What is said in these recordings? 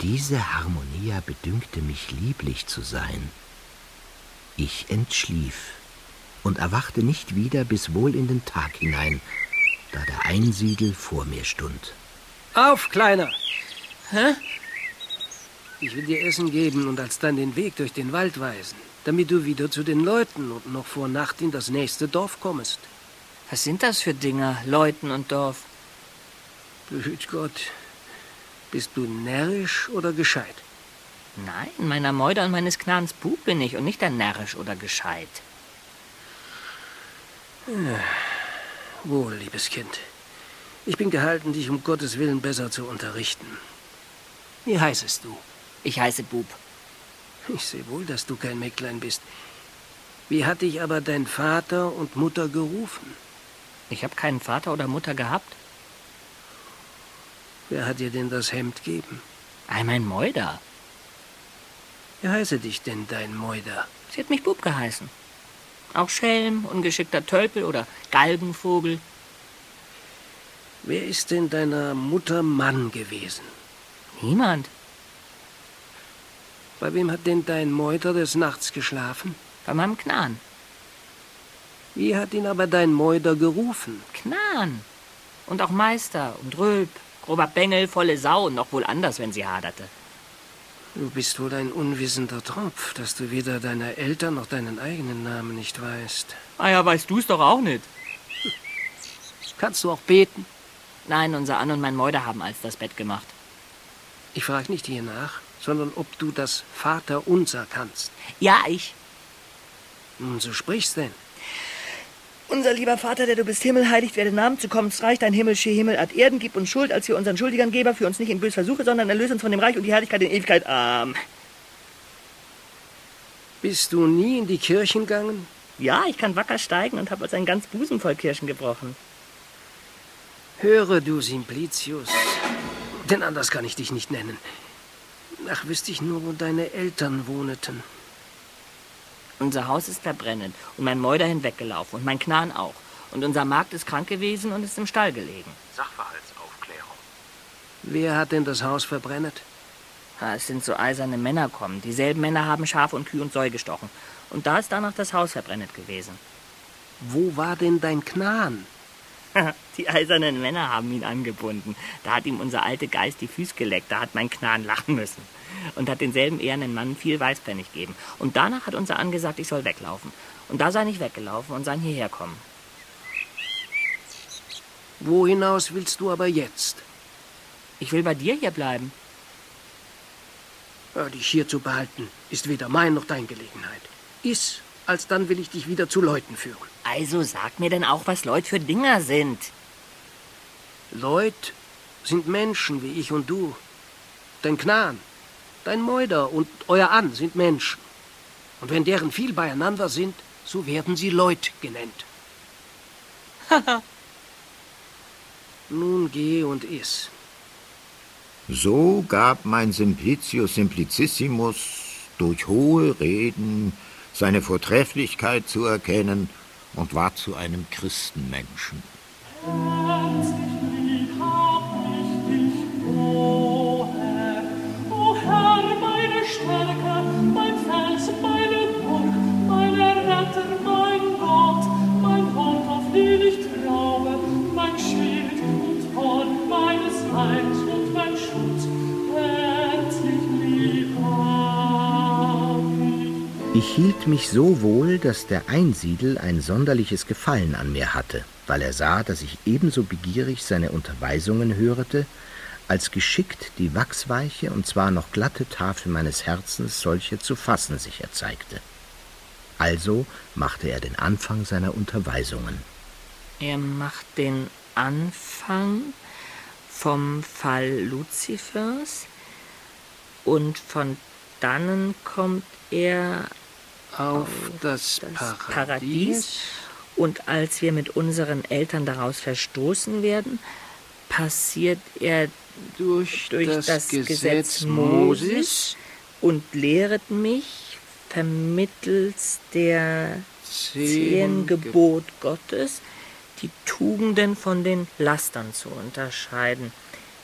Diese Harmonia bedünkte mich lieblich zu sein. Ich entschlief und erwachte nicht wieder bis wohl in den Tag hinein, da der Einsiedel vor mir stund. Auf, Kleiner! Hä? Ich will dir Essen geben und alsdann den Weg durch den Wald weisen, damit du wieder zu den Leuten und noch vor Nacht in das nächste Dorf kommst. Was sind das für Dinger, Leuten und Dorf? Behüt Gott, bist du närrisch oder gescheit? Nein, meiner Meuder und meines Knans Bub bin ich und nicht der närrisch oder gescheit. Ja, wohl, liebes Kind. Ich bin gehalten, dich um Gottes Willen besser zu unterrichten. Wie heißest du? Ich heiße Bub. Ich sehe wohl, dass du kein Mägdlein bist. Wie hat dich aber dein Vater und Mutter gerufen? Ich habe keinen Vater oder Mutter gehabt. Wer hat dir denn das Hemd gegeben? Mein Meuder. Wie heiße dich denn dein Meuder? Sie hat mich Bub geheißen. Auch Schelm, ungeschickter Tölpel oder Galgenvogel. Wer ist denn deiner Mutter Mann gewesen? Niemand. Bei wem hat denn dein Meuder des Nachts geschlafen? Bei meinem Knan. Wie hat ihn aber dein Meuder gerufen? Knan. Und auch Meister und Rülp, grober Bengel, volle Sau und noch wohl anders, wenn sie haderte. Du bist wohl ein unwissender Tropf, dass du weder deine Eltern noch deinen eigenen Namen nicht weißt. Ah ja, weißt du es doch auch nicht. Kannst du auch beten? Nein, unser Ann und mein Meuder haben als das Bett gemacht. Ich frage nicht hier nach, sondern ob du das Vaterunser kannst. Ja, ich. Nun, so sprich's denn. Unser lieber Vater, der du bist, Himmel, heiligt werde Namen, zu kommens Reich, dein Himmel, schee Himmel, ad Erden, gib uns Schuld, als wir unseren Schuldigern Geber, für uns nicht in bös Versuche, sondern erlöse uns von dem Reich und die Herrlichkeit in Ewigkeit. Amen. Bist du nie in die Kirchen gegangen? Ja, ich kann wacker steigen und habe als ein ganz Busen voll Kirschen gebrochen. Höre, du Simplicius, denn anders kann ich dich nicht nennen. Ach, wüsste ich nur, wo deine Eltern wohneten. Unser Haus ist verbrennt und mein Meuder hinweggelaufen und mein Knan auch. Und unser Magd ist krank gewesen und ist im Stall gelegen. Sachverhaltsaufklärung. Wer hat denn das Haus verbrennt? Es sind so eiserne Männer kommen. Dieselben Männer haben Schafe und Kühe und Säu gestochen. Und da ist danach das Haus verbrennt gewesen. Wo war denn dein Knan? Die eisernen Männer haben ihn angebunden. Da hat ihm unser alter Geist die Füße geleckt. Da hat mein Knan lachen müssen. Und hat denselben ehernen Mann viel Weißpfennig gegeben. Und danach hat unser Ann gesagt, ich soll weglaufen. Und da sei ich weggelaufen und sei hierher kommen. Wo hinaus willst du aber jetzt? Ich will bei dir hier bleiben. Ja, dich hier zu behalten, ist weder mein noch dein Gelegenheit. Iss, alsdann will ich dich wieder zu Leuten führen. Also sag mir denn auch, was Leute für Dinger sind. Leut sind Menschen wie ich und du. Dein Knan, dein Meuder und euer Ann sind Menschen. Und wenn deren viel beieinander sind, so werden sie Leut genannt. Nun geh und iss. So gab mein Simplicius Simplicissimus durch hohe Reden seine Vortrefflichkeit zu erkennen und war zu einem Christenmenschen. Ich hielt mich so wohl, dass der Einsiedel ein sonderliches Gefallen an mir hatte, weil er sah, dass ich ebenso begierig seine Unterweisungen hörete, als geschickt die wachsweiche und zwar noch glatte Tafel meines Herzens solche zu fassen sich erzeigte. Also machte er den Anfang seiner Unterweisungen. Er macht den Anfang vom Fall Luzifers und von dannen kommt er auf das Paradies. Und als wir mit unseren Eltern daraus verstoßen werden, passiert er durch das Gesetz Moses und lehret mich vermittels der 10 Gebot Gottes, die Tugenden von den Lastern zu unterscheiden.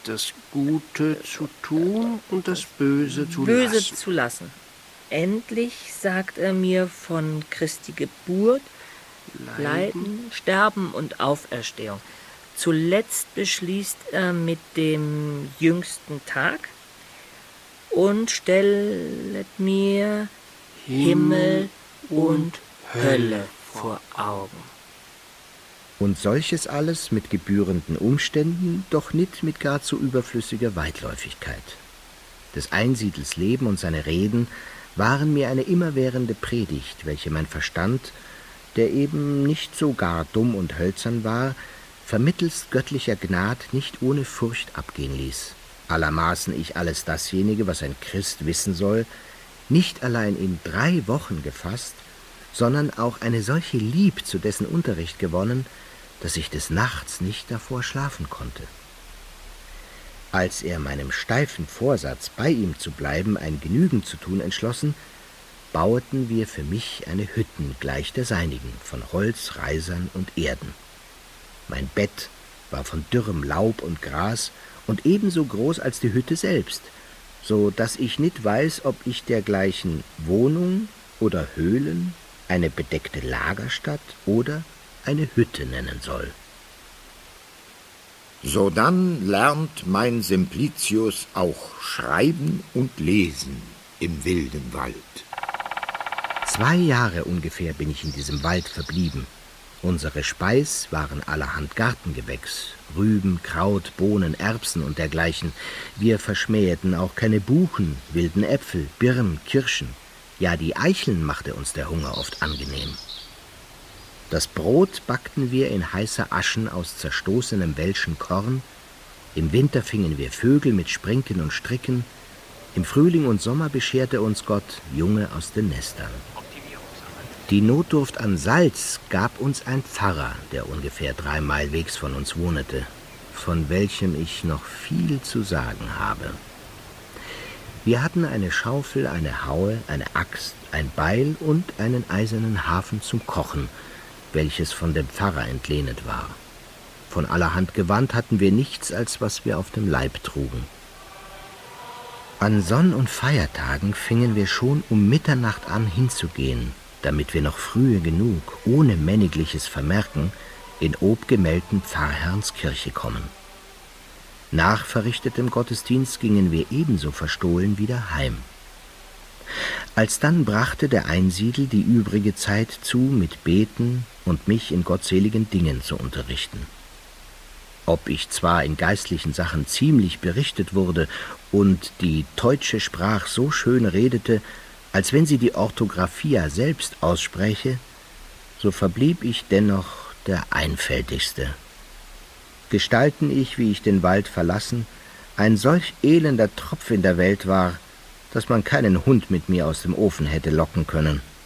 das Gute zu tun und das Böse zu lassen. Böse zu lassen. Endlich sagt er mir von Christi Geburt, Leiden, Sterben und Auferstehung. Zuletzt beschließt er mit dem jüngsten Tag und stellet mir Himmel und Hölle vor Augen. Und solches alles mit gebührenden Umständen, doch nicht mit gar zu überflüssiger Weitläufigkeit. Des Einsiedels Leben und seine Reden waren mir eine immerwährende Predigt, welche mein Verstand, der eben nicht so gar dumm und hölzern war, vermittelst göttlicher Gnad nicht ohne Furcht abgehen ließ. Allermaßen ich alles dasjenige, was ein Christ wissen soll, nicht allein in 3 Wochen gefasst, sondern auch eine solche Lieb zu dessen Unterricht gewonnen, dass ich des Nachts nicht davor schlafen konnte. Als er meinem steifen Vorsatz, bei ihm zu bleiben, ein Genügen zu tun entschlossen, baueten wir für mich eine Hütten gleich der seinigen, von Holz, Reisern und Erden. Mein Bett war von dürrem Laub und Gras und ebenso groß als die Hütte selbst, so dass ich nicht weiß, ob ich dergleichen Wohnung oder Höhlen, eine bedeckte Lagerstatt oder eine Hütte nennen soll. Sodann lernt mein Simplicius auch Schreiben und Lesen im wilden Wald. 2 Jahre ungefähr bin ich in diesem Wald verblieben. Unsere Speis waren allerhand Gartengewächs, Rüben, Kraut, Bohnen, Erbsen und dergleichen. Wir verschmäheten auch keine Buchen, wilden Äpfel, Birnen, Kirschen. Ja, die Eicheln machte uns der Hunger oft angenehm. Das Brot backten wir in heißer Aschen aus zerstoßenem welschen Korn. Im Winter fingen wir Vögel mit Sprinken und Stricken. Im Frühling und Sommer bescherte uns Gott Junge aus den Nestern. Die Notdurft an Salz gab uns ein Pfarrer, der ungefähr 3 Meilen wegs von uns wohnete, von welchem ich noch viel zu sagen habe. Wir hatten eine Schaufel, eine Haue, eine Axt, ein Beil und einen eisernen Hafen zum Kochen, welches von dem Pfarrer entlehnet war. Von allerhand Gewand hatten wir nichts, als was wir auf dem Leib trugen. An Sonn- und Feiertagen fingen wir schon um Mitternacht an hinzugehen, damit wir noch frühe genug, ohne männigliches Vermerken, in obgemeldten Pfarrherrns Kirche kommen. Nach verrichtetem Gottesdienst gingen wir ebenso verstohlen wieder heim. Alsdann brachte der Einsiedel die übrige Zeit zu mit Beten und mich in gottseligen Dingen zu unterrichten. Ob ich zwar in geistlichen Sachen ziemlich berichtet wurde und die teutsche Sprach so schön redete, als wenn sie die Orthographia selbst ausspräche, so verblieb ich dennoch der Einfältigste. Gestalten ich, wie ich den Wald verlassen, ein solch elender Tropf in der Welt war, dass man keinen Hund mit mir aus dem Ofen hätte locken können.